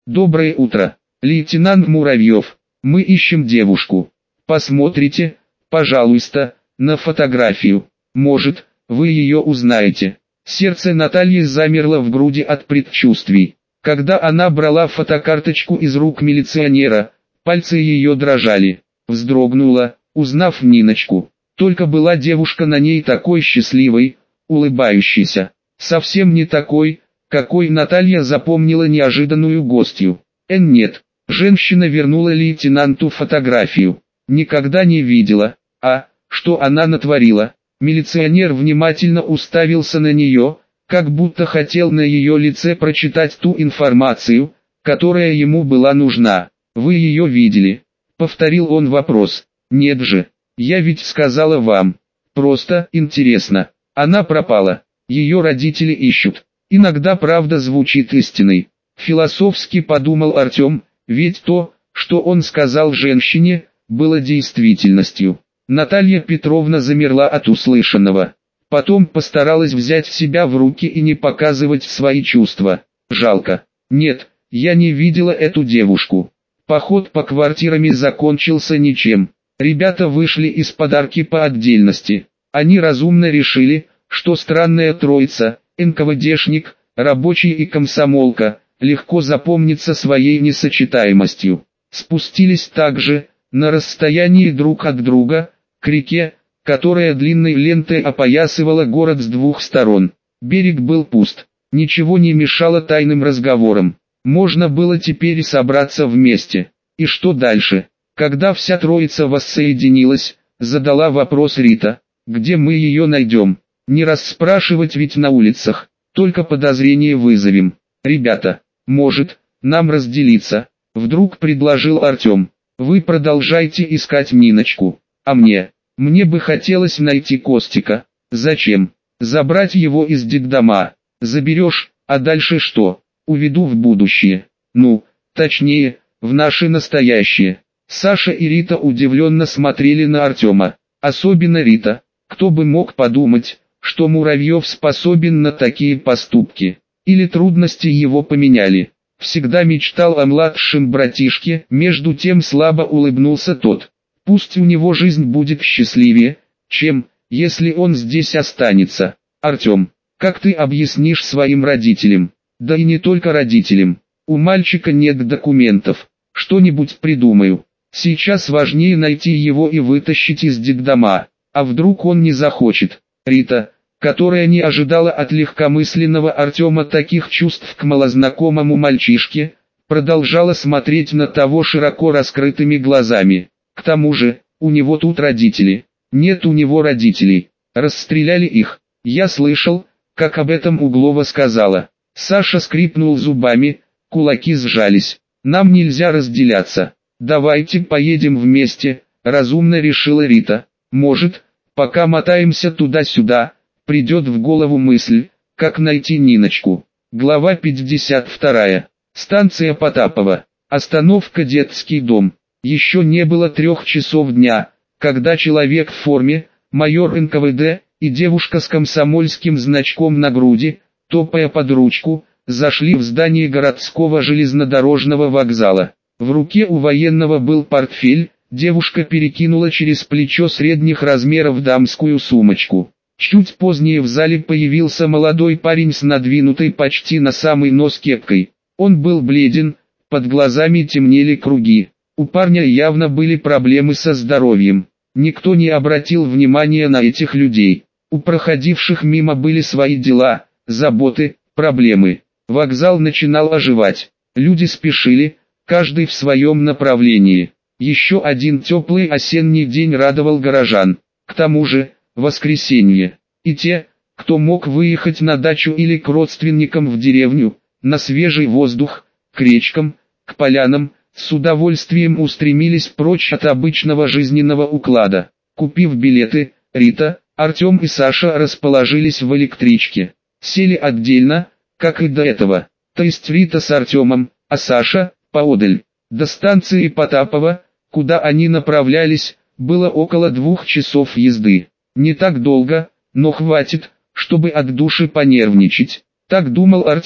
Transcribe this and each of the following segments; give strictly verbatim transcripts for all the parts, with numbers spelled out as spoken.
Доброе утро, лейтенант Муравьев. Мы ищем девушку. Посмотрите, пожалуйста, на фотографию. Может, вы ее узнаете. Сердце Натальи замерло в груди от предчувствий. Когда она брала фотокарточку из рук милиционера, пальцы ее дрожали. Вздрогнула, узнав Ниночку. Только была девушка на ней такой счастливой, улыбающейся. Совсем не такой, какой Наталья запомнила неожиданную гостью. Э, нет, женщина вернула лейтенанту фотографию. Никогда не видела, а, что она натворила. Милиционер внимательно уставился на нее, как будто хотел на ее лице прочитать ту информацию, которая ему была нужна. «Вы ее видели?» — повторил он вопрос. «Нет же, я ведь сказала вам. Просто интересно. Она пропала. Ее родители ищут». Иногда правда звучит истиной. Философски подумал Артем, ведь то, что он сказал женщине, было действительностью. Наталья Петровна замерла от услышанного. Потом постаралась взять себя в руки и не показывать свои чувства. Жалко. Нет, я не видела эту девушку. Поход по квартирам закончился ничем. Ребята вышли из подарки по отдельности. Они разумно решили, что странная троица, эн ка вэ дэшник, рабочий и комсомолка, легко запомнится своей несочетаемостью. Спустились также, на расстоянии друг от друга, к реке, которая длинной лентой опоясывала город с двух сторон. Берег был пуст, ничего не мешало тайным разговорам. Можно было теперь и собраться вместе. И что дальше? Когда вся троица воссоединилась, задала вопрос Рита: где мы ее найдем? Не расспрашивать ведь на улицах, только подозрение вызовем. Ребята, может, нам разделиться? Вдруг предложил Артем. Вы продолжайте искать Ниночку, а мне? Мне бы хотелось найти Костика. Зачем? Забрать его из детдома. Заберешь, а дальше что? Уведу в будущее. Ну, точнее, в наше настоящее. Саша и Рита удивленно смотрели на Артема. Особенно Рита. Кто бы мог подумать, что Муравьев способен на такие поступки. Или трудности его поменяли. Всегда мечтал о младшем братишке, между тем слабо улыбнулся тот. Пусть у него жизнь будет счастливее, чем, если он здесь останется. Артем, как ты объяснишь своим родителям? Да и не только родителям. У мальчика нет документов. Что-нибудь придумаю. Сейчас важнее найти его и вытащить из детдома. А вдруг он не захочет? Рита, которая не ожидала от легкомысленного Артема таких чувств к малознакомому мальчишке, продолжала смотреть на того широко раскрытыми глазами. К тому же, у него тут родители. Нет у него родителей. Расстреляли их. Я слышал, как об этом Углова сказала. Саша скрипнул зубами, кулаки сжались. Нам нельзя разделяться. Давайте поедем вместе, разумно решила Рита. Может, пока мотаемся туда-сюда, придет в голову мысль, как найти Ниночку. Глава пятьдесят вторая. Станция Потапова. Остановка детский дом. Еще не было трех часов дня, когда человек в форме, майор эн ка вэ дэ, и девушка с комсомольским значком на груди, топая под ручку, зашли в здание городского железнодорожного вокзала. В руке у военного был портфель, девушка перекинула через плечо средних размеров дамскую сумочку. Чуть позднее в зале появился молодой парень с надвинутой почти на самый нос кепкой. Он был бледен, под глазами темнели круги. У парня явно были проблемы со здоровьем. Никто не обратил внимания на этих людей. У проходивших мимо были свои дела, заботы, проблемы. Вокзал начинал оживать. Люди спешили, каждый в своем направлении. Еще один теплый осенний день радовал горожан. К тому же, воскресенье. И те, кто мог выехать на дачу или к родственникам в деревню, на свежий воздух, к речкам, к полянам, с удовольствием устремились прочь от обычного жизненного уклада. Купив билеты, Рита, Артем и Саша расположились в электричке. Сели отдельно, как и до этого. То есть Рита с Артемом, а Саша – поодаль. До станции Потапова, куда они направлялись, было около двух часов езды. Не так долго, но хватит, чтобы от души понервничать. Так думал Артем,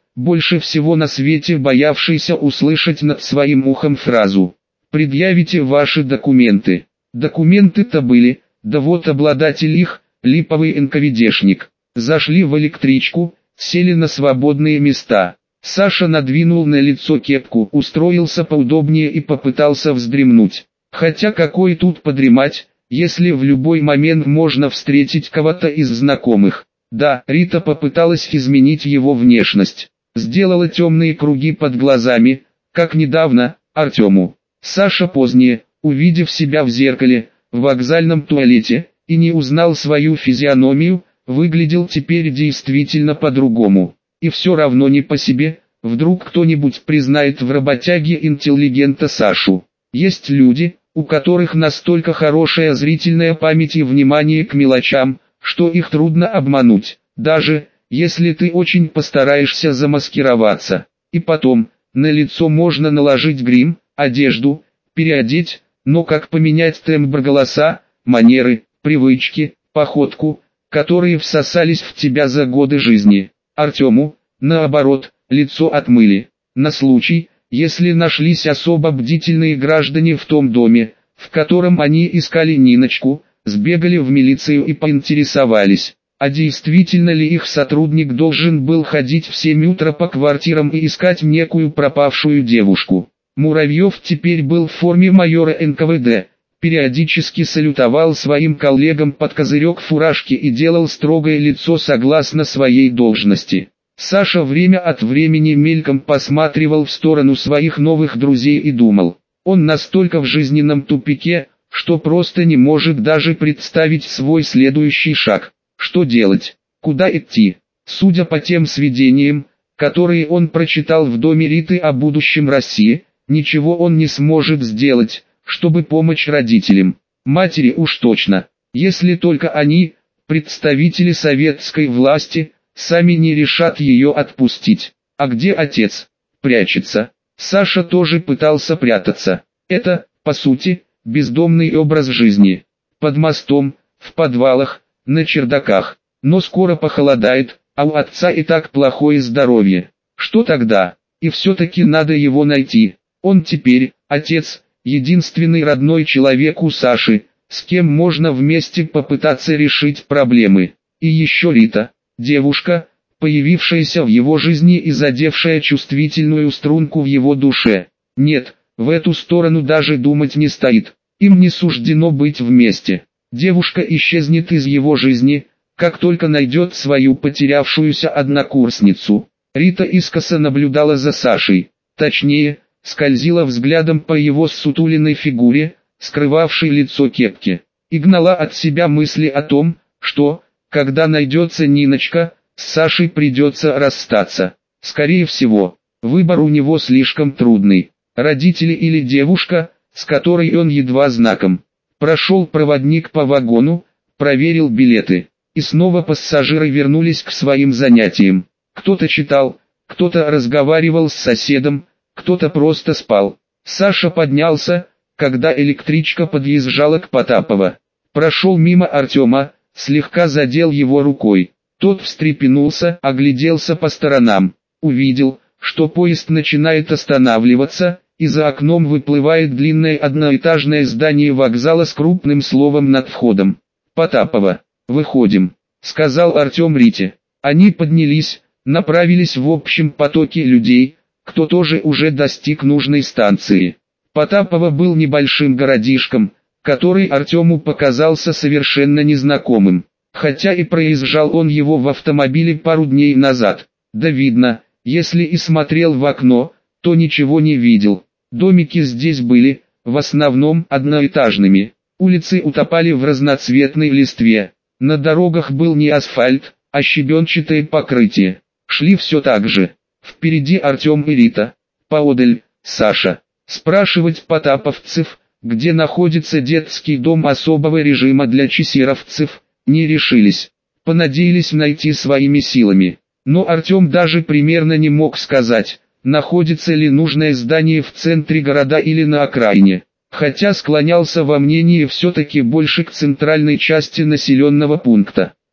больше всего на свете боявшийся услышать над своим ухом фразу «Предъявите ваши документы». Документы-то были, да вот обладатель их, липовый эн ка вэ дэшник. Зашли в электричку, сели на свободные места. Саша надвинул на лицо кепку, устроился поудобнее и попытался вздремнуть. Хотя какой тут подремать, если в любой момент можно встретить кого-то из знакомых. Да, Рита попыталась изменить его внешность. Сделала темные круги под глазами, как недавно, Артему. Саша позднее, увидев себя в зеркале, в вокзальном туалете, и не узнал свою физиономию, выглядел теперь действительно по-другому. И все равно не по себе, вдруг кто-нибудь признает в работяге интеллигента Сашу. Есть люди, у которых настолько хорошая зрительная память и внимание к мелочам, что их трудно обмануть, даже если ты очень постараешься замаскироваться. И потом, на лицо можно наложить грим, одежду, переодеть, но как поменять тембр голоса, манеры, привычки, походку, которые всосались в тебя за годы жизни. Артему, наоборот, лицо отмыли, на случай, если нашлись особо бдительные граждане в том доме, в котором они искали Ниночку, сбегали в милицию и поинтересовались, а действительно ли их сотрудник должен был ходить в семь утра по квартирам и искать некую пропавшую девушку. Муравьев теперь был в форме майора эн ка вэ дэ, периодически салютовал своим коллегам под козырек фуражки и делал строгое лицо согласно своей должности. Саша время от времени мельком посматривал в сторону своих новых друзей и думал, он настолько в жизненном тупике, что просто не может даже представить свой следующий шаг. Что делать? Куда идти? Судя по тем сведениям, которые он прочитал в доме Риты о будущем России, ничего он не сможет сделать, чтобы помочь родителям. Матери уж точно, если только они, представители советской власти, сами не решат ее отпустить. А где отец? Прячется. Саша тоже пытался прятаться. Это, по сути, бездомный образ жизни. Под мостом, в подвалах, на чердаках. Но скоро похолодает, а у отца и так плохое здоровье. Что тогда? И все-таки надо его найти. Он теперь, отец, единственный родной человек у Саши, с кем можно вместе попытаться решить проблемы. И еще Рита, девушка, появившаяся в его жизни и задевшая чувствительную струнку в его душе. Нет, в эту сторону даже думать не стоит. Им не суждено быть вместе. Девушка исчезнет из его жизни, как только найдет свою потерявшуюся однокурсницу. Рита искоса наблюдала за Сашей. Точнее, скользила взглядом по его ссутуленной фигуре, скрывавшей лицо кепки, и гнала от себя мысли о том, что, когда найдется Ниночка, с Сашей придется расстаться. Скорее всего, выбор у него слишком трудный. Родители или девушка, с которой он едва знаком. Прошел проводник по вагону, проверил билеты, и снова пассажиры вернулись к своим занятиям. Кто-то читал, кто-то разговаривал с соседом, кто-то просто спал. Саша поднялся, когда электричка подъезжала к Потапово. Прошел мимо Артема, слегка задел его рукой. Тот встрепенулся, огляделся по сторонам. Увидел, что поезд начинает останавливаться, и за окном выплывает длинное одноэтажное здание вокзала с крупным словом над входом. «Потапово, выходим», — сказал Артем Рите. Они поднялись, направились в общем потоке людей, кто тоже уже достиг нужной станции. Потапово был небольшим городишком, который Артему показался совершенно незнакомым, хотя и проезжал он его в автомобиле пару дней назад. Да видно, если и смотрел в окно, то ничего не видел. Домики здесь были, в основном, одноэтажными. Улицы утопали в разноцветной листве. На дорогах был не асфальт, а щебенчатое покрытие. Шли все так же. Впереди Артем и Рита. Поодаль, Саша. Спрашивать потаповцев, где находится детский дом особого режима для чесеровцев, не решились. Понадеялись найти своими силами. Но Артем даже примерно не мог сказать, находится ли нужное здание в центре города или на окраине. Хотя склонялся во мнении все-таки больше к центральной части населенного пункта.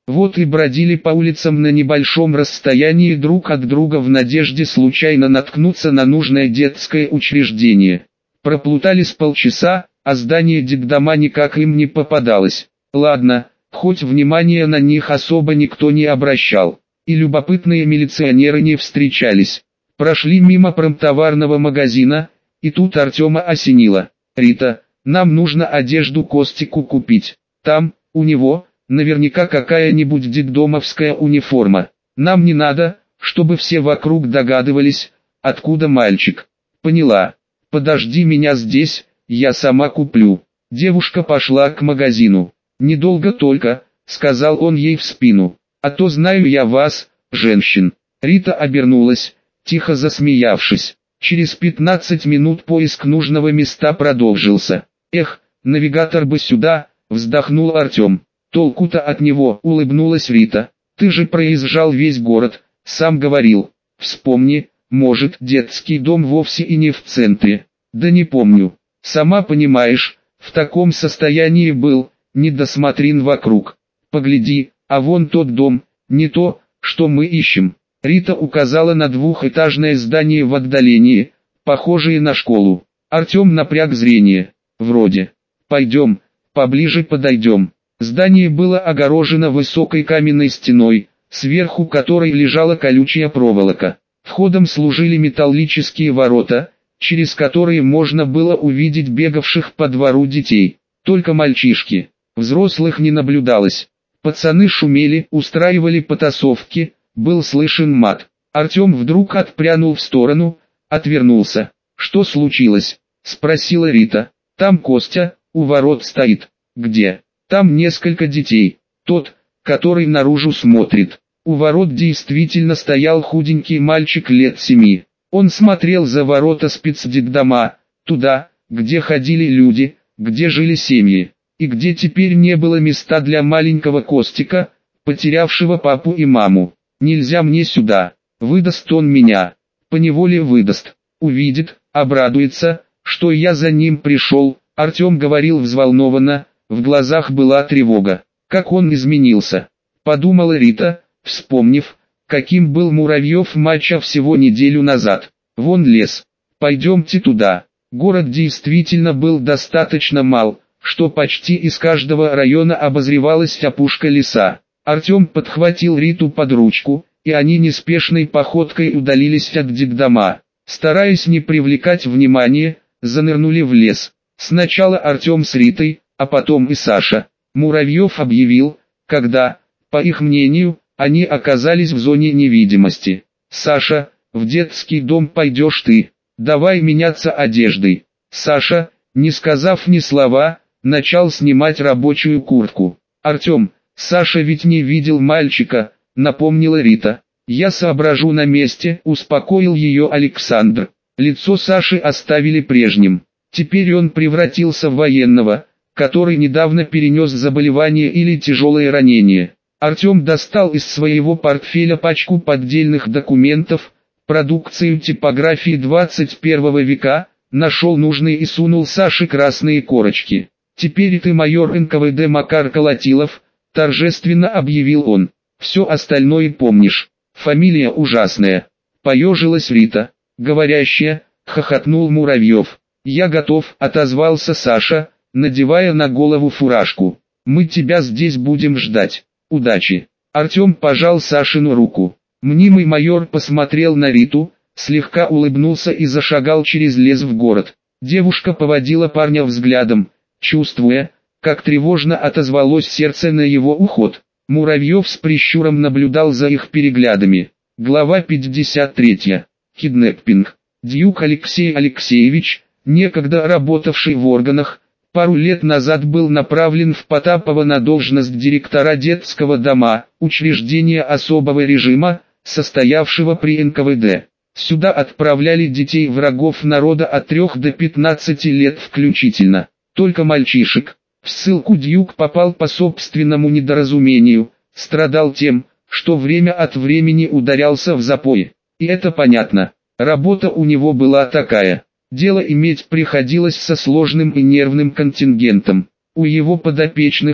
Вот и бродили по улицам на небольшом расстоянии друг от друга в надежде случайно наткнуться на нужное детское учреждение. Проплутали с полчаса, а здание детдома никак им не попадалось. Ладно, хоть внимания на них особо никто не обращал, и любопытные милиционеры не встречались. Прошли мимо промтоварного магазина, и тут Артема осенило. «Рита, нам нужно одежду Костику купить. Там, у него, наверняка какая-нибудь детдомовская униформа. Нам не надо, чтобы все вокруг догадывались, откуда мальчик». «Поняла. Подожди меня здесь, я сама куплю». Девушка пошла к магазину. «Недолго только», — сказал он ей в спину. «А то знаю я вас, женщин». Рита обернулась, тихо засмеявшись. Через пятнадцать минут поиск нужного места продолжился. «Эх, навигатор бы сюда», — вздохнул Артем. «Толку-то от него», — улыбнулась Рита. «Ты же проезжал весь город, сам говорил. Вспомни, может, детский дом вовсе и не в центре». «Да не помню. Сама понимаешь, в таком состоянии был, не досмотрен вокруг. Погляди, а вон тот дом, не то, что мы ищем». Рита указала на двухэтажное здание в отдалении, похожее на школу. Артем напряг зрение. «Вроде. Пойдем, поближе подойдем». Здание было огорожено высокой каменной стеной, сверху которой лежала колючая проволока. Входом служили металлические ворота, через которые можно было увидеть бегавших по двору детей. Только мальчишки. Взрослых не наблюдалось. Пацаны шумели, устраивали потасовки, был слышен мат. Артем вдруг отпрянул в сторону, отвернулся. «Что случилось?» — спросила Рита. «Там Костя, у ворот стоит». «Где?» «Там несколько детей. Тот, который наружу смотрит». У ворот действительно стоял худенький мальчик лет семи. Он смотрел за ворота спецдетдома, туда, где ходили люди, где жили семьи, и где теперь не было места для маленького Костика, потерявшего папу и маму. «Нельзя мне сюда, выдаст он меня». «Поневоле выдаст. Увидит, обрадуется, что я за ним пришел». Артем говорил взволнованно, в глазах была тревога. Как он изменился, подумала Рита, вспомнив, каким был Муравьев Мача всего неделю назад. «Вон лес. Пойдемте туда». Город действительно был достаточно мал, что почти из каждого района обозревалась опушка леса. Артем подхватил Риту под ручку, и они неспешной походкой удалились от детдома. Стараясь не привлекать внимания, занырнули в лес. Сначала Артем с Ритой, а потом и Саша. Муравьев объявил, когда, по их мнению, они оказались в зоне невидимости. «Саша, в детский дом пойдешь ты. Давай меняться одеждой». Саша, не сказав ни слова, начал снимать рабочую куртку. «Артем, Саша ведь не видел мальчика», — напомнила Рита. «Я соображу на месте», — успокоил ее Александр. Лицо Саши оставили прежним. Теперь он превратился в военного, который недавно перенес заболевание или тяжелое ранение. Артем достал из своего портфеля пачку поддельных документов, продукцию типографии двадцать первого века, нашел нужные и сунул Саше красные корочки. «Теперь ты майор эн ка вэ дэ Макар Колотилов», — торжественно объявил он. «Все остальное помнишь. Фамилия ужасная». Поежилась Рита. «Говорящая», — хохотнул Муравьев. «Я готов», — отозвался Саша, надевая на голову фуражку. «Мы тебя здесь будем ждать. Удачи». Артем пожал Сашину руку. Мнимый майор посмотрел на Риту, слегка улыбнулся и зашагал через лес в город. Девушка поводила парня взглядом, чувствуя, как тревожно отозвалось сердце на его уход. Муравьев с прищуром наблюдал за их переглядами. Глава пятьдесят третья. Киднеппинг. Дьюк Алексей Алексеевич, некогда работавший в органах, пару лет назад был направлен в Потапово на должность директора детского дома, учреждения особого режима, состоявшего при эн ка вэ дэ. Сюда отправляли детей врагов народа от трёх до пятнадцати лет включительно. Только мальчишек. В ссылку Дьюк попал по собственному недоразумению, страдал тем, что время от времени ударялся в запои. И это понятно. Работа у него была такая. Дело иметь приходилось со сложным и нервным контингентом. У его подопечных,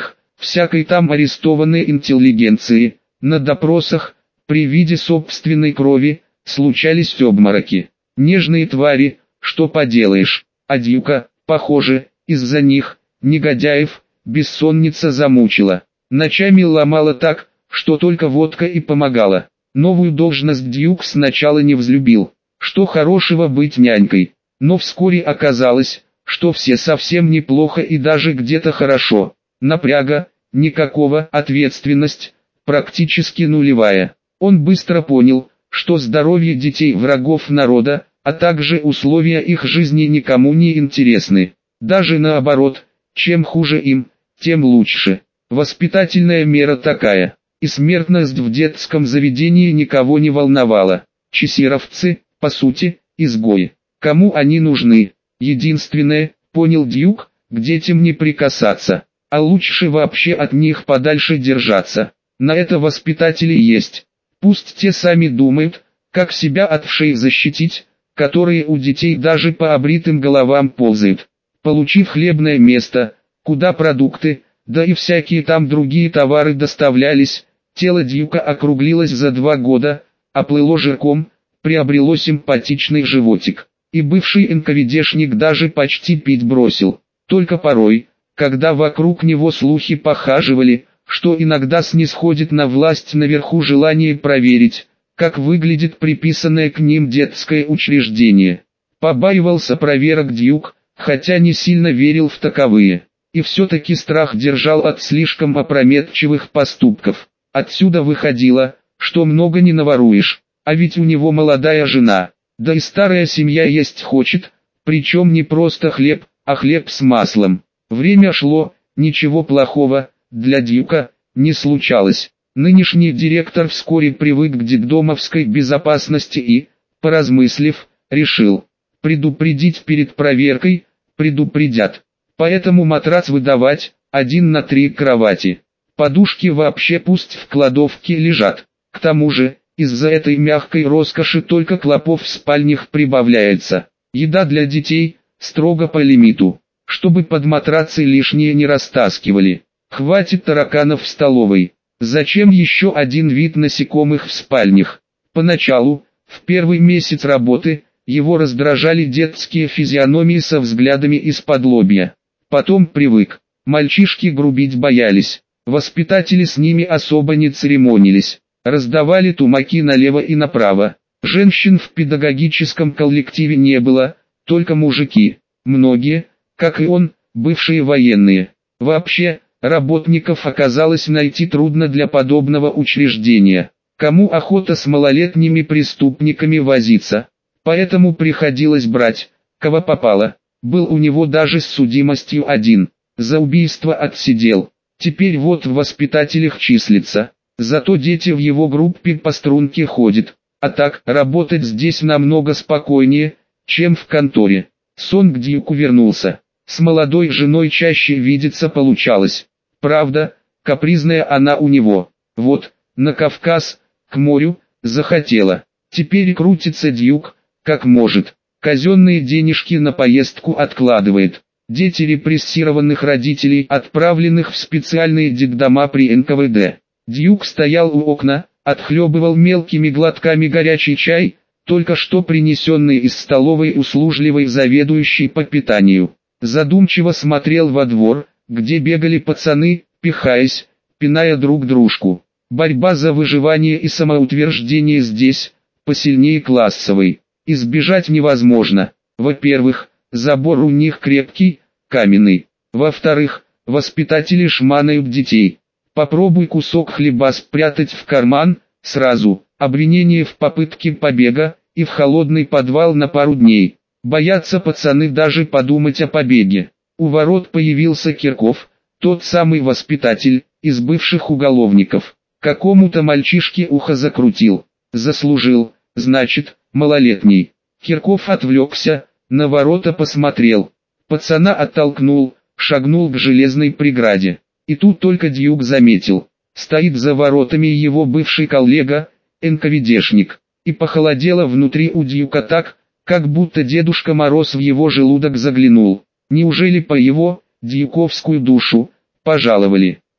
всякой там арестованной интеллигенции. На допросах, при виде собственной крови, случались обмороки. Нежные твари, что поделаешь, а Дьюка, похоже, из-за них, негодяев, бессонница замучила. Ночами ломала так, что только водка и помогала. Новую должность Дьюк сначала не взлюбил. Что хорошего быть нянькой. Но вскоре оказалось, что все совсем неплохо и даже где-то хорошо. Напряга, никакого, ответственность, практически нулевая. Он быстро понял, что здоровье детей врагов народа, а также условия их жизни никому не интересны. Даже наоборот, чем хуже им, тем лучше. Воспитательная мера такая. И смертность в детском заведении никого не волновала. Чесеровцы, по сути, изгои. Кому они нужны? Единственное, понял Дьюк, к детям не прикасаться, а лучше вообще от них подальше держаться. На это воспитатели есть. Пусть те сами думают, как себя от вшей защитить, которые у детей даже по обритым головам ползают. Получив хлебное место, куда продукты, да и всякие там другие товары доставлялись, тело Дьюка округлилось за два года, оплыло жирком, приобрело симпатичный животик. И бывший эн ка вэ дэшник даже почти пить бросил. Только порой, когда вокруг него слухи похаживали, что иногда снисходит на власть наверху желание проверить, как выглядит приписанное к ним детское учреждение. Побаивался проверок Дьюк, хотя не сильно верил в таковые. И все-таки страх держал от слишком опрометчивых поступков. Отсюда выходило, что много не наворуешь, а ведь у него молодая жена, да и старая семья есть хочет, причем не просто хлеб, а хлеб с маслом. Время шло, ничего плохого для Дьюка не случалось. Нынешний директор вскоре привык к детдомовской безопасности и, поразмыслив, решил предупредить перед проверкой, предупредят. Поэтому матрац выдавать, один на три кровати. Подушки вообще пусть в кладовке лежат. К тому же, из-за этой мягкой роскоши только клопов в спальнях прибавляется. Еда для детей, строго по лимиту, чтобы под матрацы лишнее не растаскивали. Хватит тараканов в столовой. Зачем еще один вид насекомых в спальнях? Поначалу, в первый месяц работы, его раздражали детские физиономии со взглядами из-под лобья. Потом привык. Мальчишки грубить боялись. Воспитатели с ними особо не церемонились. Раздавали тумаки налево и направо. Женщин в педагогическом коллективе не было, только мужики. Многие, как и он, бывшие военные. Вообще, работников оказалось найти трудно для подобного учреждения. Кому охота с малолетними преступниками возиться? Поэтому приходилось брать, кого попало. Был у него даже с судимостью один. За убийство отсидел. Теперь вот в воспитателях числится. Зато дети в его группе по струнке ходят. А так, работать здесь намного спокойнее, чем в конторе. Сон к Дьюку вернулся. С молодой женой чаще видеться получалось. Правда, капризная она у него. Вот, на Кавказ, к морю, захотела. Теперь крутится Дьюк, как может. Казенные денежки на поездку откладывает. Дети репрессированных родителей, отправленных в специальные детдома при эн ка вэ дэ. Дьюк стоял у окна, отхлебывал мелкими глотками горячий чай, только что принесенный из столовой услужливой заведующей по питанию. Задумчиво смотрел во двор, где бегали пацаны, пихаясь, пиная друг дружку. Борьба за выживание и самоутверждение здесь, посильнее классовой. Избежать невозможно. Во-первых, забор у них крепкий, каменный. Во-вторых, воспитатели шманают детей. Попробуй кусок хлеба спрятать в карман, сразу, обвинение в попытке побега, и в холодный подвал на пару дней. Боятся пацаны даже подумать о побеге. У ворот появился Кирков, тот самый воспитатель, из бывших уголовников. Какому-то мальчишке ухо закрутил. Заслужил, значит, малолетний. Кирков отвлекся, на ворота посмотрел. Пацана оттолкнул, шагнул к железной преграде. И тут только Дьюк заметил. Стоит за воротами его бывший коллега, эн ка вэ дэшник. И похолодело внутри у Дьюка так, как будто Дедушка Мороз в его желудок заглянул. Неужели по его, дьюковскую душу, пожаловали?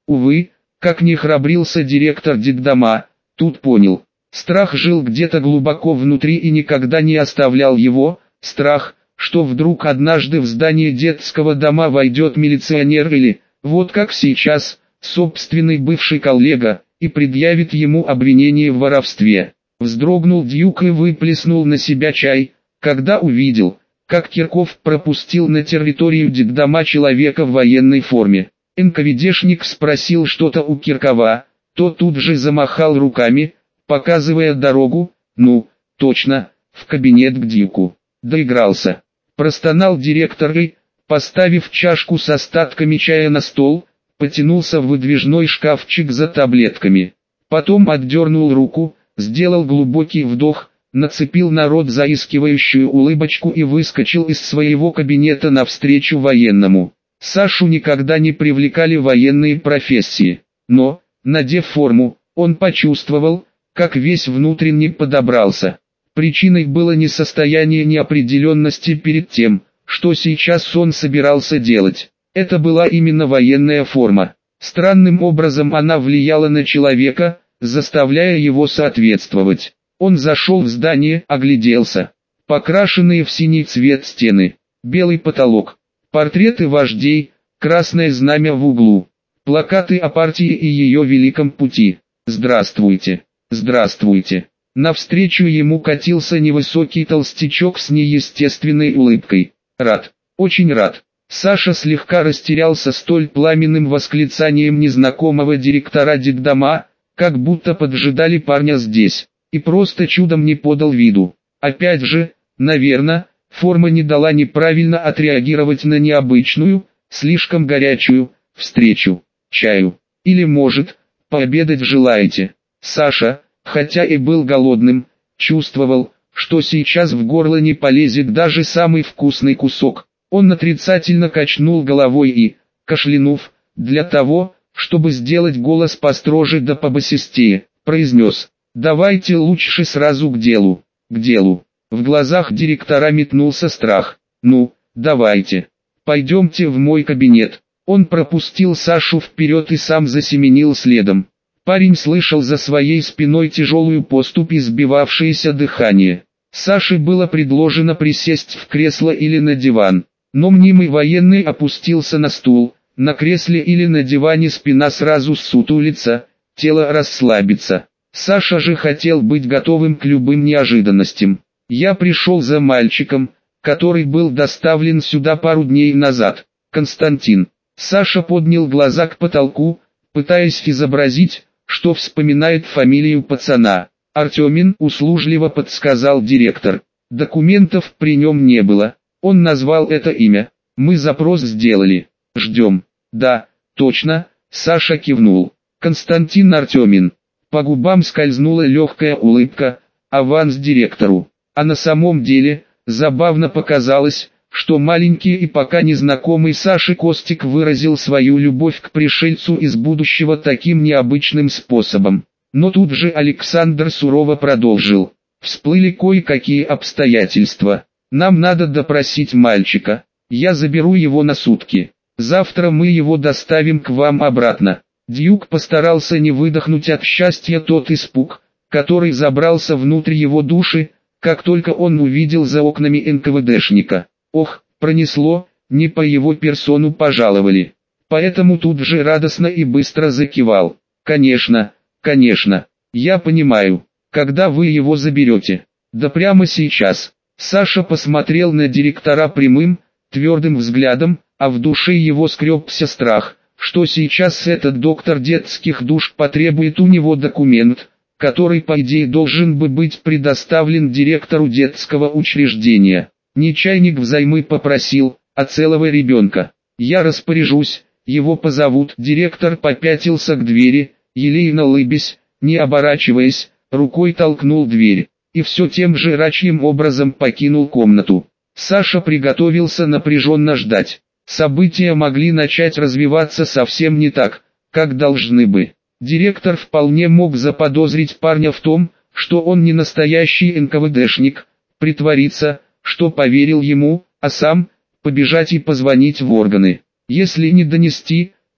Увы, как не храбрился директор детдома, тут понял. Страх жил где-то глубоко внутри и никогда не оставлял его, страх, что вдруг однажды в здание детского дома войдет милиционер или, вот как сейчас, собственный бывший коллега, и предъявит ему обвинение в воровстве. Вздрогнул Дьюк и выплеснул на себя чай, когда увидел, как Кирков пропустил на территорию детдома человека в военной форме. эн ка вэ дэшник спросил что-то у Киркова, тот тут же замахал руками, показывая дорогу, ну, точно, в кабинет к Дьюку. Доигрался. Простонал директор и, поставив чашку с остатками чая на стол, потянулся в выдвижной шкафчик за таблетками. Потом отдернул руку, сделал глубокий вдох, нацепил на рот заискивающую улыбочку и выскочил из своего кабинета навстречу военному. Сашу никогда не привлекали военные профессии, но, надев форму, он почувствовал, как весь внутренне подобрался. Причиной было не состояние неопределенности перед тем, что сейчас он собирался делать. Это была именно военная форма. Странным образом она влияла на человека, заставляя его соответствовать. Он зашел в здание, огляделся. Покрашенные в синий цвет стены, белый потолок, портреты вождей, красное знамя в углу, плакаты о партии и ее великом пути. «Здравствуйте! Здравствуйте!» Навстречу ему катился невысокий толстячок с неестественной улыбкой. «Рад, очень рад». Саша слегка растерялся столь пламенным восклицанием незнакомого директора детдома, как будто поджидали парня здесь, и просто чудом не подал виду. Опять же, наверное, форма не дала неправильно отреагировать на необычную, слишком горячую, встречу. Чаю. Или может, пообедать желаете? Саша, хотя и был голодным, чувствовал, что сейчас в горло не полезет даже самый вкусный кусок. Он отрицательно качнул головой и, кашлянув, для того, чтобы сделать голос построже да побасистее, произнес: «Давайте лучше сразу к делу, к делу». В глазах директора метнулся страх. «Ну, давайте. Пойдемте в мой кабинет». Он пропустил Сашу вперед и сам засеменил следом. Парень слышал за своей спиной тяжелую поступь и сбивавшееся дыхание. Саше было предложено присесть в кресло или на диван, но мнимый военный опустился на стул. На кресле или на диване спина сразу ссутулится, тело расслабится. Саша же хотел быть готовым к любым неожиданностям. «Я пришел за мальчиком, который был доставлен сюда пару дней назад. Константин». Саша поднял глаза к потолку, пытаясь изобразить, что вспоминает фамилию пацана. «Артемин», услужливо подсказал директор. Документов при нем не было. Он назвал это имя. «Мы запрос сделали. Ждем». «Да, точно», Саша кивнул. «Константин Артемин». По губам скользнула легкая улыбка. «Аванс директору». А на самом деле, забавно показалось, что маленький и пока незнакомый Саше Костик выразил свою любовь к пришельцу из будущего таким необычным способом. Но тут же Александр сурово продолжил. Всплыли кое-какие обстоятельства. Нам надо допросить мальчика. Я заберу его на сутки. Завтра мы его доставим к вам обратно. Дьюк постарался не выдохнуть от счастья тот испуг, который забрался внутрь его души, как только он увидел за окнами эн ка вэ дэшника. Ох, пронесло, не по его персону пожаловали. Поэтому тут же радостно и быстро закивал. Конечно, конечно, я понимаю, когда вы его заберете. Да прямо сейчас. Саша посмотрел на директора прямым, твердым взглядом, а в душе его скребся страх, что сейчас этот доктор детских душ потребует у него документ, который по идее должен бы быть предоставлен директору детского учреждения. Не чайник взаймы попросил, а целого ребенка. Я распоряжусь, его позовут. Директор попятился к двери, елейно лыбясь, не оборачиваясь, рукой толкнул дверь, и все тем же рачьим образом покинул комнату. Саша приготовился напряженно ждать. События могли начать развиваться совсем не так, как должны бы. Директор вполне мог заподозрить парня в том, что он не настоящий эн ка вэ дэшник, притвориться, что поверил ему, а сам побежать и позвонить в органы. Если не донести,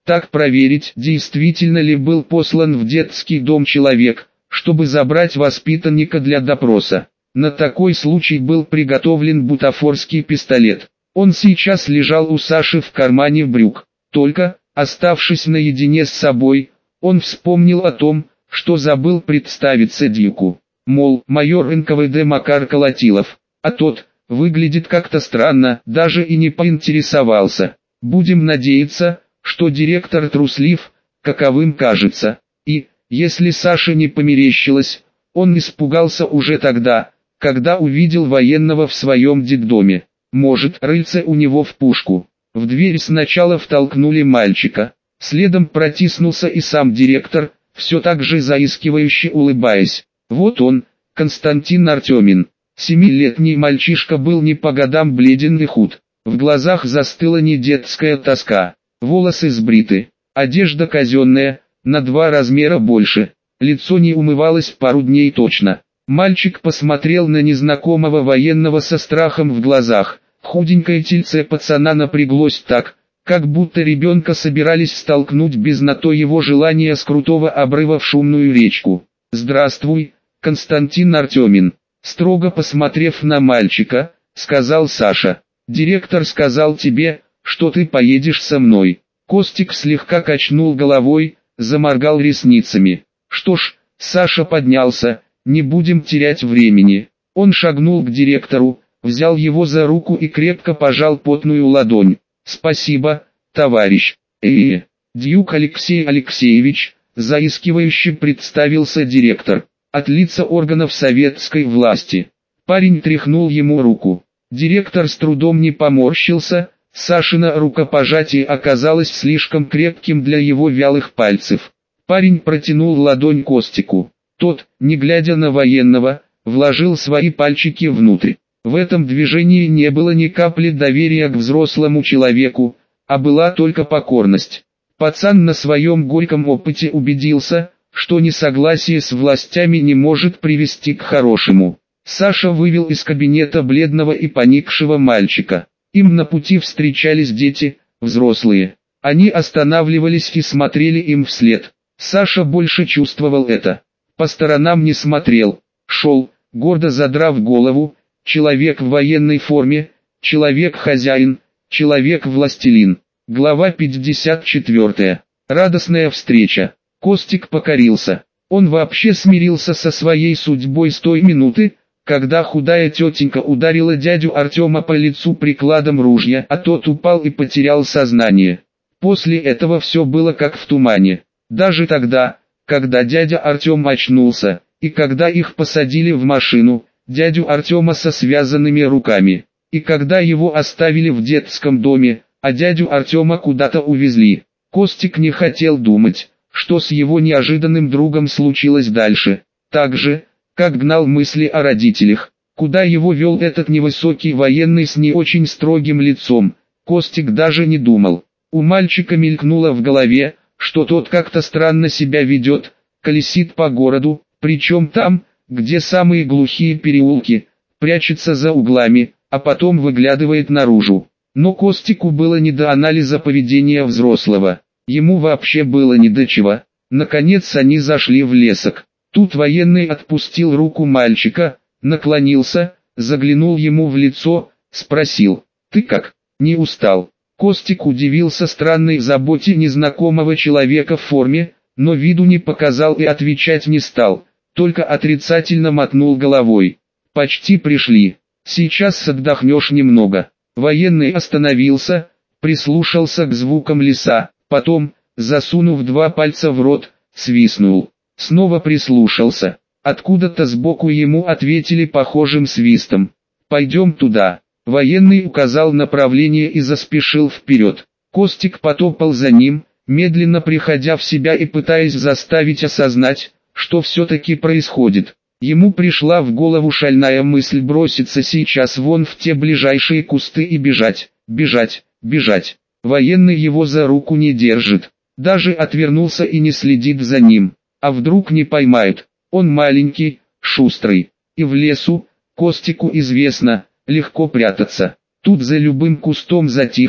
Так проверить, действительно ли был послан в детский дом человек, чтобы забрать воспитанника для допроса. На такой случай был приготовлен бутафорский пистолет. Он сейчас лежал у Саши в кармане брюк. Только, оставшись наедине с собой, он вспомнил о том, что забыл представиться Дьюку. Мол, майор эн ка вэ дэ Макар Колотилов. А тот, выглядит как-то странно, даже и не поинтересовался. Будем надеяться, что директор труслив, каковым кажется. И, если Саше не померещилось, он испугался уже тогда, когда увидел военного в своем детдоме. Может, рыльце у него в пушку. В дверь сначала втолкнули мальчика, следом протиснулся и сам директор, все так же заискивающе улыбаясь. Вот он, Константин Артемин. Семилетний мальчишка был не по годам бледен и худ. В глазах застыла не детская тоска. Волосы сбриты, одежда казенная, на два размера больше. Лицо не умывалось пару дней точно. Мальчик посмотрел на незнакомого военного со страхом в глазах. Худенькое тельце пацана напряглось так, как будто ребенка собирались столкнуть без на то его желания с крутого обрыва в шумную речку. «Здравствуй, Константин Артемин», строго посмотрев на мальчика, сказал Саша. «Директор сказал тебе, что ты поедешь со мной». Костик слегка качнул головой, заморгал ресницами. «Что ж», Саша поднялся, «не будем терять времени». Он шагнул к директору, взял его за руку и крепко пожал потную ладонь. «Спасибо, товарищ». «Э-э, Дьюк Алексей Алексеевич», заискивающе представился директор, «от лица органов советской власти». Парень тряхнул ему руку. Директор с трудом не поморщился, Сашино рукопожатие оказалось слишком крепким для его вялых пальцев. Парень протянул ладонь Костику. Тот, не глядя на военного, вложил свои пальчики внутрь. В этом движении не было ни капли доверия к взрослому человеку, а была только покорность. Пацан на своем горьком опыте убедился, что несогласие с властями не может привести к хорошему. Саша вывел из кабинета бледного и поникшего мальчика. Им на пути встречались дети, взрослые. Они останавливались и смотрели им вслед. Саша больше чувствовал это. По сторонам не смотрел. Шел, гордо задрав голову, человек в военной форме, человек-хозяин, человек-властелин. Глава пятьдесят четвёртая. Радостная встреча. Костик покорился. Он вообще смирился со своей судьбой с той минуты, когда худая тетенька ударила дядю Артема по лицу прикладом ружья, а тот упал и потерял сознание. После этого все было как в тумане. Даже тогда, когда дядя Артем очнулся, и когда их посадили в машину, дядю Артема со связанными руками, и когда его оставили в детском доме, а дядю Артема куда-то увезли, Костик не хотел думать, что с его неожиданным другом случилось дальше. Так же, как гнал мысли о родителях, куда его вел этот невысокий военный с не очень строгим лицом, Костик даже не думал. У мальчика мелькнуло в голове, что тот как-то странно себя ведет, колесит по городу, причем там, где самые глухие переулки, прячется за углами, а потом выглядывает наружу. Но Костику было не до анализа поведения взрослого, ему вообще было не до чего. Наконец они зашли в лесок. Тут военный отпустил руку мальчика, наклонился, заглянул ему в лицо, спросил: «Ты как, не устал?» Костик удивился странной заботе незнакомого человека в форме, но виду не показал и отвечать не стал, только отрицательно мотнул головой. «Почти пришли, сейчас отдохнешь немного». Военный остановился, прислушался к звукам леса, потом, засунув два пальца в рот, свистнул. Снова прислушался. Откуда-то сбоку ему ответили похожим свистом. «Пойдем туда». Военный указал направление и заспешил вперед. Костик потопал за ним, медленно приходя в себя и пытаясь заставить осознать, что все-таки происходит. Ему пришла в голову шальная мысль броситься сейчас вон в те ближайшие кусты и бежать, бежать, бежать. Военный его за руку не держит, даже отвернулся и не следит за ним. А вдруг не поймают? Он маленький, шустрый, и в лесу, Костику известно, легко прятаться. Тут за любым кустом затихни,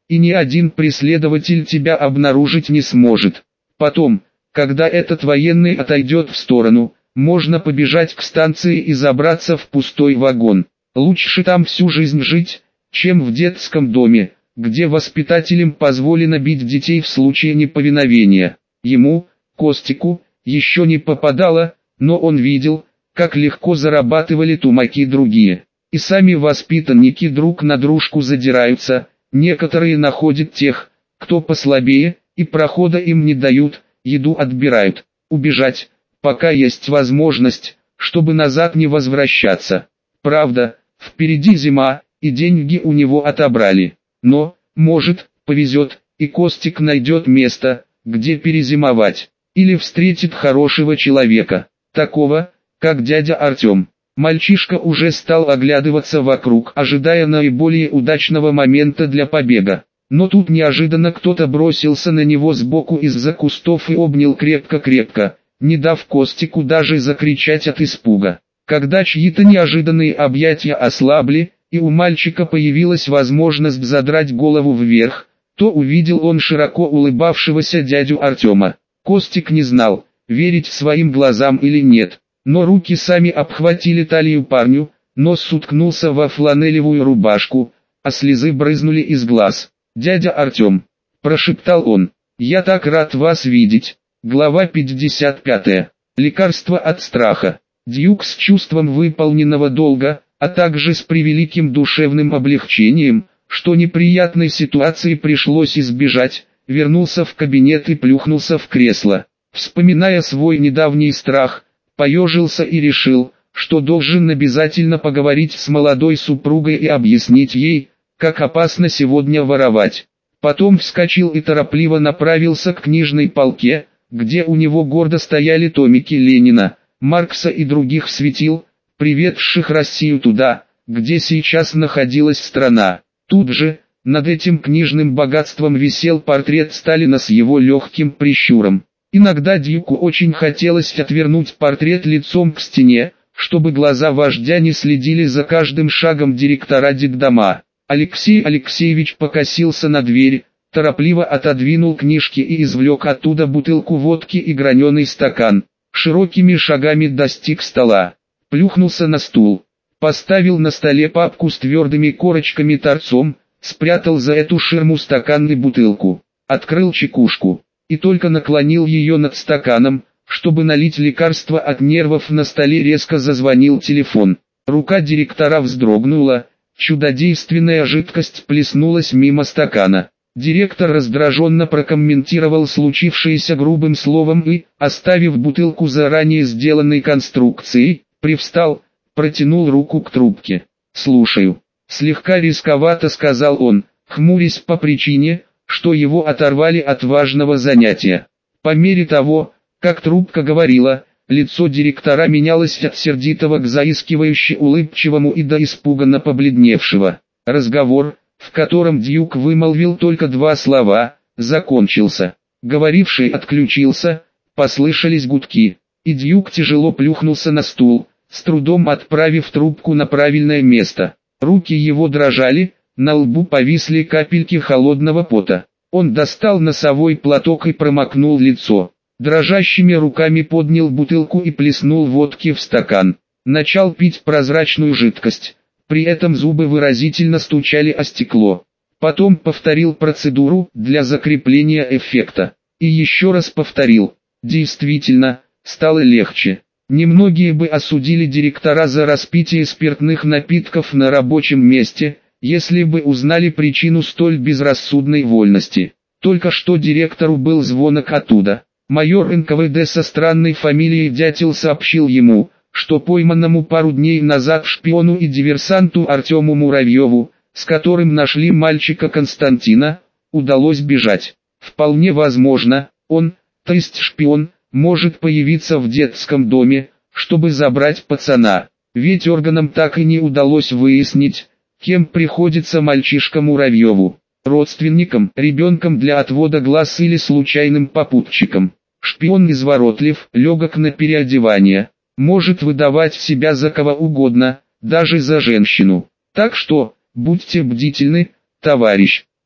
и ни один преследователь тебя обнаружить не сможет. Потом, когда этот военный отойдет в сторону, можно побежать к станции и забраться в пустой вагон. Лучше там всю жизнь жить, чем в детском доме, где воспитателям позволено бить детей в случае неповиновения. Ему, Костику, еще не попадало, но он видел, как легко зарабатывали тумаки другие. И сами воспитанники друг на дружку задираются, некоторые находят тех, кто послабее, и прохода им не дают, еду отбирают. Убежать, пока есть возможность, чтобы назад не возвращаться. Правда, впереди зима, и деньги у него отобрали. Но, может, повезет, и Костик найдет место, где перезимовать. Или встретит хорошего человека, такого, как дядя Артем. Мальчишка уже стал оглядываться вокруг, ожидая наиболее удачного момента для побега. Но тут неожиданно кто-то бросился на него сбоку из-за кустов и обнял крепко-крепко, не дав Костику даже закричать от испуга. Когда чьи-то неожиданные объятия ослабли, и у мальчика появилась возможность задрать голову вверх, то увидел он широко улыбавшегося дядю Артема. Костик не знал, верить своим глазам или нет, но руки сами обхватили талию парню, нос уткнулся во фланелевую рубашку, а слезы брызнули из глаз. «Дядя Артем», – прошептал он, – «я так рад вас видеть». Глава пятьдесят пятая. Лекарство от страха. Дьюк с чувством выполненного долга, а также с превеликим душевным облегчением, что неприятной ситуации пришлось избежать, вернулся в кабинет и плюхнулся в кресло. Вспоминая свой недавний страх, поежился и решил, что должен обязательно поговорить с молодой супругой и объяснить ей, как опасно сегодня воровать. Потом вскочил и торопливо направился к книжной полке, где у него гордо стояли томики Ленина, Маркса и других светил, приведших Россию туда, где сейчас находилась страна. Тут же, над этим книжным богатством висел портрет Сталина с его легким прищуром. Иногда Дьюку очень хотелось отвернуть портрет лицом к стене, чтобы глаза вождя не следили за каждым шагом директора детдома. Алексей Алексеевич покосился на дверь, торопливо отодвинул книжки и извлек оттуда бутылку водки и граненый стакан. Широкими шагами достиг стола, плюхнулся на стул, поставил на столе папку с твердыми корочками торцом, спрятал за эту ширму стакан и бутылку, открыл чекушку, и только наклонил ее над стаканом, чтобы налить лекарство от нервов. На столе резко зазвонил телефон. Рука директора вздрогнула, чудодейственная жидкость плеснулась мимо стакана. Директор раздраженно прокомментировал случившееся грубым словом и, оставив бутылку заранее сделанной конструкцией, привстал, протянул руку к трубке. «Слушаю». Слегка рисковато сказал он, хмурясь по причине, что его оторвали от важного занятия. По мере того, как трубка говорила, лицо директора менялось от сердитого к заискивающе улыбчивому и до испуганно побледневшего. Разговор, в котором Дьюк вымолвил только два слова, закончился. Говоривший отключился, послышались гудки, и Дьюк тяжело плюхнулся на стул, с трудом отправив трубку на правильное место. Руки его дрожали, на лбу повисли капельки холодного пота. Он достал носовой платок и промокнул лицо. Дрожащими руками поднял бутылку и плеснул водки в стакан. Начал пить прозрачную жидкость. При этом зубы выразительно стучали о стекло. Потом повторил процедуру для закрепления эффекта. И еще раз повторил. Действительно, стало легче. Немногие бы осудили директора за распитие спиртных напитков на рабочем месте, если бы узнали причину столь безрассудной вольности. Только что директору был звонок оттуда. Майор эн ка вэ дэ со странной фамилией Дятел сообщил ему, что пойманному пару дней назад шпиону и диверсанту Артему Муравьеву, с которым нашли мальчика Константина, удалось бежать. Вполне возможно, он, то есть шпион, может появиться в детском доме, чтобы забрать пацана. Ведь органам так и не удалось выяснить, кем приходится мальчишка Муравьеву. Родственником, ребенком для отвода глаз или случайным попутчиком. Шпион изворотлив, легок на переодевание, может выдавать себя за кого угодно, даже за женщину. Так что, будьте бдительны, товарищ.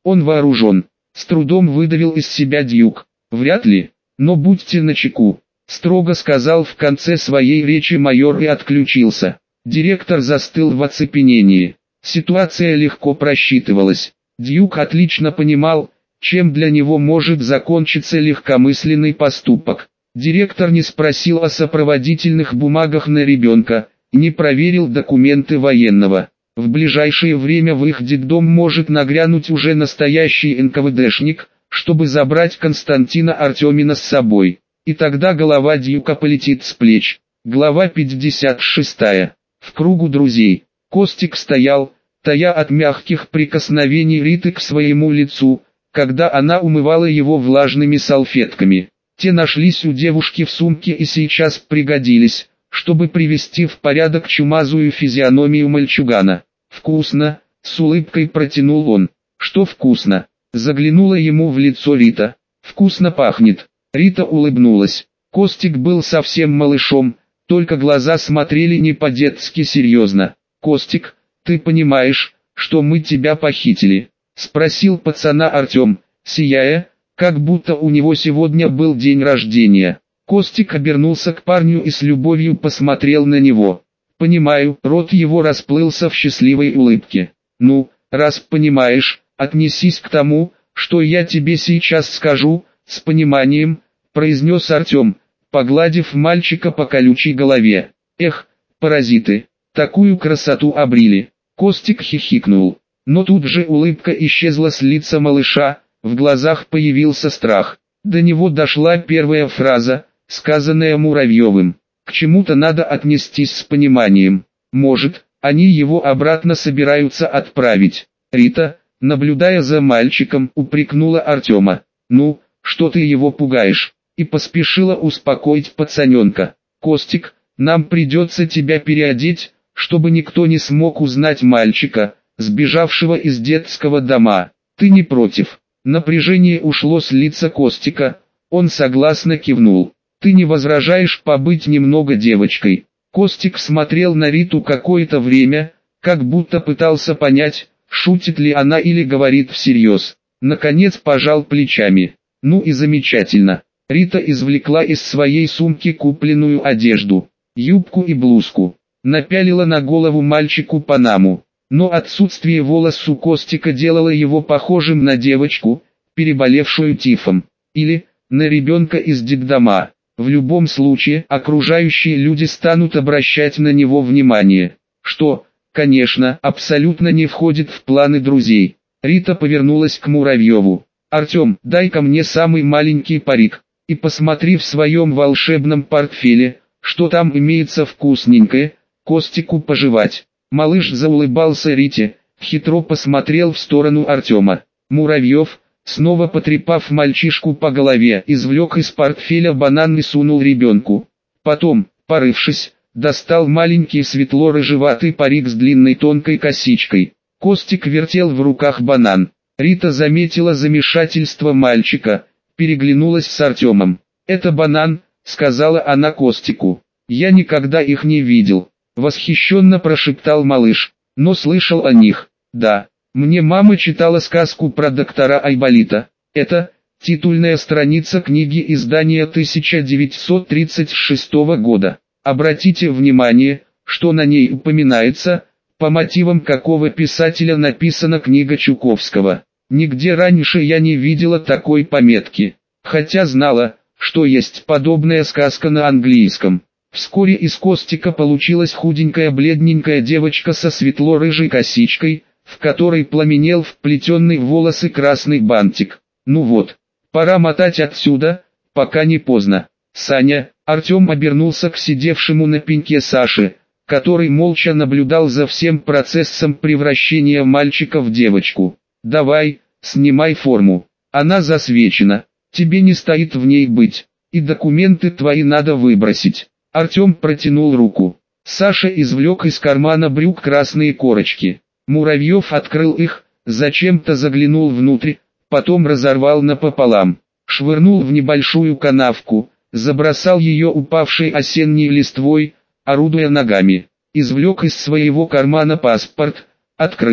Он вооружен. С трудом выдавил из себя Дьюк. Вряд ли, но будьте начеку, строго сказал в конце своей речи майор и отключился. Директор застыл в оцепенении. Ситуация легко просчитывалась. Дьюк отлично понимал, чем для него может закончиться легкомысленный поступок. Директор не спросил о сопроводительных бумагах на ребенка, не проверил документы военного. В ближайшее время в их детдом может нагрянуть уже настоящий эн ка вэ дэшник, чтобы забрать Константина Артемина с собой. И тогда голова Дьюка полетит с плеч. Глава пятьдесят шестая. В кругу друзей. Костик стоял, тая от мягких прикосновений Риты к своему лицу, когда она умывала его влажными салфетками. Те нашлись у девушки в сумке и сейчас пригодились, чтобы привести в порядок чумазую физиономию мальчугана. «Вкусно», — с улыбкой протянул он. «Что вкусно?» — заглянула ему в лицо Рита. «Вкусно пахнет». Рита улыбнулась. Костик был совсем малышом, только глаза смотрели не по-детски серьезно. «Костик, ты понимаешь, что мы тебя похитили?» — спросил пацана Артем, сияя, как будто у него сегодня был день рождения. Костик обернулся к парню и с любовью посмотрел на него. «Понимаю», рот его расплылся в счастливой улыбке. «Ну, раз понимаешь, отнесись к тому, что я тебе сейчас скажу, с пониманием», произнес Артем, погладив мальчика по колючей голове. «Эх, паразиты, такую красоту обрили». Костик хихикнул, но тут же улыбка исчезла с лица малыша, в глазах появился страх. До него дошла первая фраза, сказанная Муравьевым. К чему-то надо отнестись с пониманием. Может, они его обратно собираются отправить. Рита, наблюдая за мальчиком, упрекнула Артема. «Ну, что ты его пугаешь?» И поспешила успокоить пацаненка. «Костик, нам придется тебя переодеть, чтобы никто не смог узнать мальчика, сбежавшего из детского дома. Ты не против?» Напряжение ушло с лица Костика, он согласно кивнул. «Ты не возражаешь побыть немного девочкой?» Костик смотрел на Риту какое-то время, как будто пытался понять, шутит ли она или говорит всерьез. Наконец пожал плечами. «Ну и замечательно». Рита извлекла из своей сумки купленную одежду, юбку и блузку, напялила на голову мальчику панаму. Но отсутствие волос у Костика делало его похожим на девочку, переболевшую тифом, или на ребенка из детдома. В любом случае, окружающие люди станут обращать на него внимание, что, конечно, абсолютно не входит в планы друзей. Рита повернулась к Муравьеву. «Артем, дай-ка мне самый маленький парик, и посмотри в своем волшебном портфеле, что там имеется вкусненькое, Костику пожевать». Малыш заулыбался Рите, хитро посмотрел в сторону Артема. Муравьев, снова потрепав мальчишку по голове, извлек из портфеля банан и сунул ребенку. Потом, порывшись, достал маленький светло-рыжеватый парик с длинной тонкой косичкой. Костик вертел в руках банан. Рита заметила замешательство мальчика, переглянулась с Артемом. «Это банан», — сказала она Костику. «Я никогда их не видел». Восхищенно прошептал малыш, но слышал о них. «Да, мне мама читала сказку про доктора Айболита. Это титульная страница книги издания тысяча девятьсот тридцать шестого года. Обратите внимание, что на ней упоминается, по мотивам какого писателя написана книга Чуковского. Нигде раньше я не видела такой пометки, хотя знала, что есть подобная сказка на английском». Вскоре из Костика получилась худенькая бледненькая девочка со светло-рыжей косичкой, в которой пламенел вплетенный в волосы красный бантик. «Ну вот, пора мотать отсюда, пока не поздно». «Саня», Артем обернулся к сидевшему на пеньке Саше, который молча наблюдал за всем процессом превращения мальчика в девочку. «Давай, снимай форму, она засвечена, тебе не стоит в ней быть, и документы твои надо выбросить». Артем протянул руку. Саша извлек из кармана брюк красные корочки. Муравьев открыл их, зачем-то заглянул внутрь, потом разорвал напополам, швырнул в небольшую канавку, забросал ее упавшей осенней листвой, орудуя ногами. Извлек из своего кармана паспорт, открыл.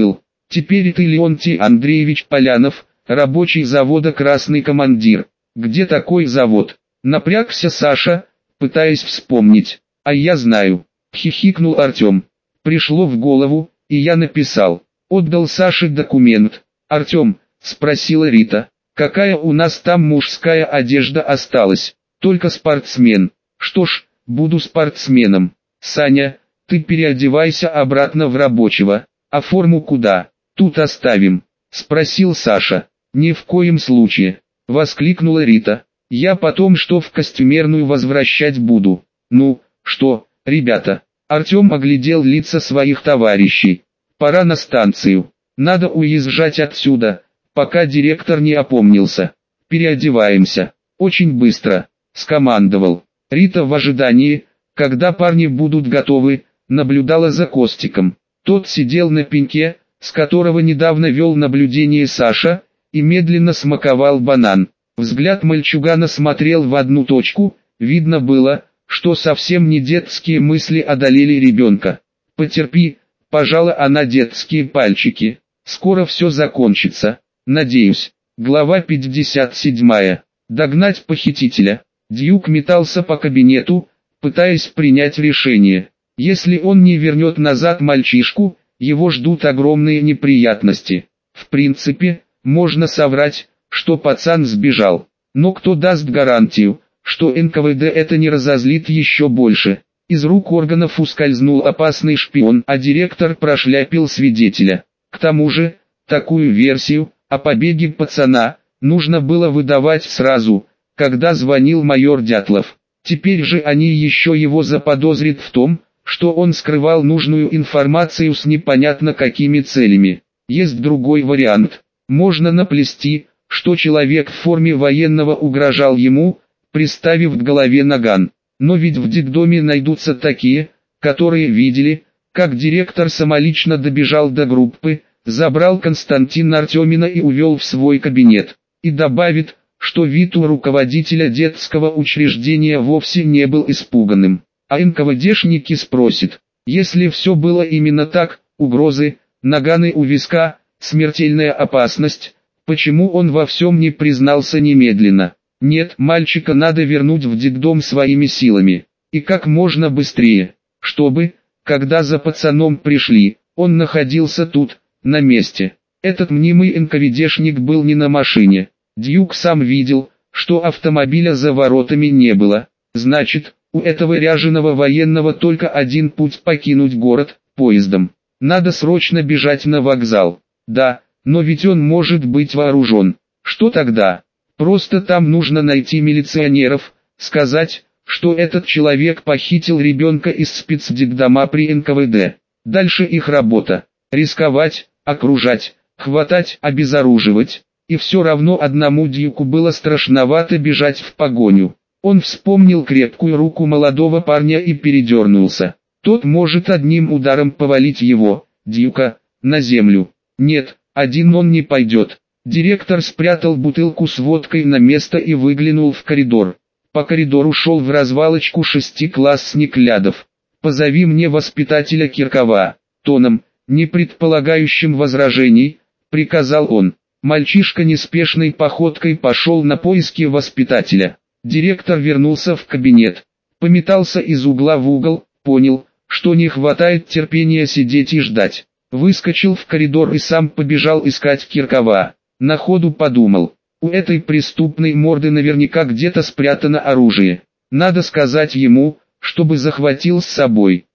Теперь ты Леонтий Андреевич Полянов, рабочий завода «Красный командир». Где такой завод? Напрягся Саша, пытаясь вспомнить. А я знаю. Хихикнул Артем. Пришло в голову, и я написал. Отдал Саше документ. Артем, спросила Рита, какая у нас там мужская одежда осталась? Только спортсмен. Что ж, буду спортсменом. Саня, ты переодевайся обратно в рабочего. А форму куда? Тут оставим. Спросил Саша. Ни в коем случае. Воскликнула Рита. Я потом что в костюмерную возвращать буду. Ну, что, ребята? Артем оглядел лица своих товарищей. Пора на станцию. Надо уезжать отсюда, пока директор не опомнился. Переодеваемся. Очень быстро. Скомандовал. Рита в ожидании, когда парни будут готовы, наблюдала за Костиком. Тот сидел на пеньке, с которого недавно вел наблюдение Саша, и медленно смаковал банан. Взгляд мальчугана смотрел в одну точку, видно было, что совсем не детские мысли одолели ребенка. «Потерпи», — пожала она детские пальчики, — «скоро все закончится, надеюсь». Глава пятьдесят седьмая. Догнать похитителя. Дьюк метался по кабинету, пытаясь принять решение. Если он не вернет назад мальчишку, его ждут огромные неприятности. В принципе, можно соврать, что пацан сбежал. Но кто даст гарантию, что эн ка вэ дэ это не разозлит еще больше? Из рук органов ускользнул опасный шпион, а директор прошляпил свидетеля. К тому же, такую версию о побеге пацана нужно было выдавать сразу, когда звонил майор Дятлов. Теперь же они еще его заподозрят в том, что он скрывал нужную информацию с непонятно какими целями. Есть другой вариант. Можно наплести, что человек в форме военного угрожал ему, приставив к голове наган. Но ведь в детдоме найдутся такие, которые видели, как директор самолично добежал до группы, забрал Константина Артемина и увел в свой кабинет. И добавит, что вид у руководителя детского учреждения вовсе не был испуганным. А эн ка вэ дэшники спросят, если все было именно так, угрозы, наганы у виска, смертельная опасность, почему он во всем не признался немедленно? Нет, мальчика надо вернуть в детдом своими силами. И как можно быстрее, чтобы, когда за пацаном пришли, он находился тут, на месте. Этот мнимый эн ка вэ дэшник был не на машине. Дьюк сам видел, что автомобиля за воротами не было. Значит, у этого ряженого военного только один путь покинуть город, поездом. Надо срочно бежать на вокзал. Да, но ведь он может быть вооружен. Что тогда? Просто там нужно найти милиционеров, сказать, что этот человек похитил ребенка из спецдетдома при эн ка вэ дэ. Дальше их работа. Рисковать, окружать, хватать, обезоруживать. И все равно одному Дьюку было страшновато бежать в погоню. Он вспомнил крепкую руку молодого парня и передернулся. Тот может одним ударом повалить его, Дьюка, на землю. Нет, один он не пойдет. Директор спрятал бутылку с водкой на место и выглянул в коридор. По коридору шел в развалочку шестиклассник Лядов. «Позови мне воспитателя Киркова», тоном, не предполагающим возражений, приказал он. Мальчишка неспешной походкой пошел на поиски воспитателя. Директор вернулся в кабинет. Пометался из угла в угол, понял, что не хватает терпения сидеть и ждать. Выскочил в коридор и сам побежал искать Киркова. На ходу подумал, у этой преступной морды наверняка где-то спрятано оружие. Надо сказать ему, чтобы захватил с собой.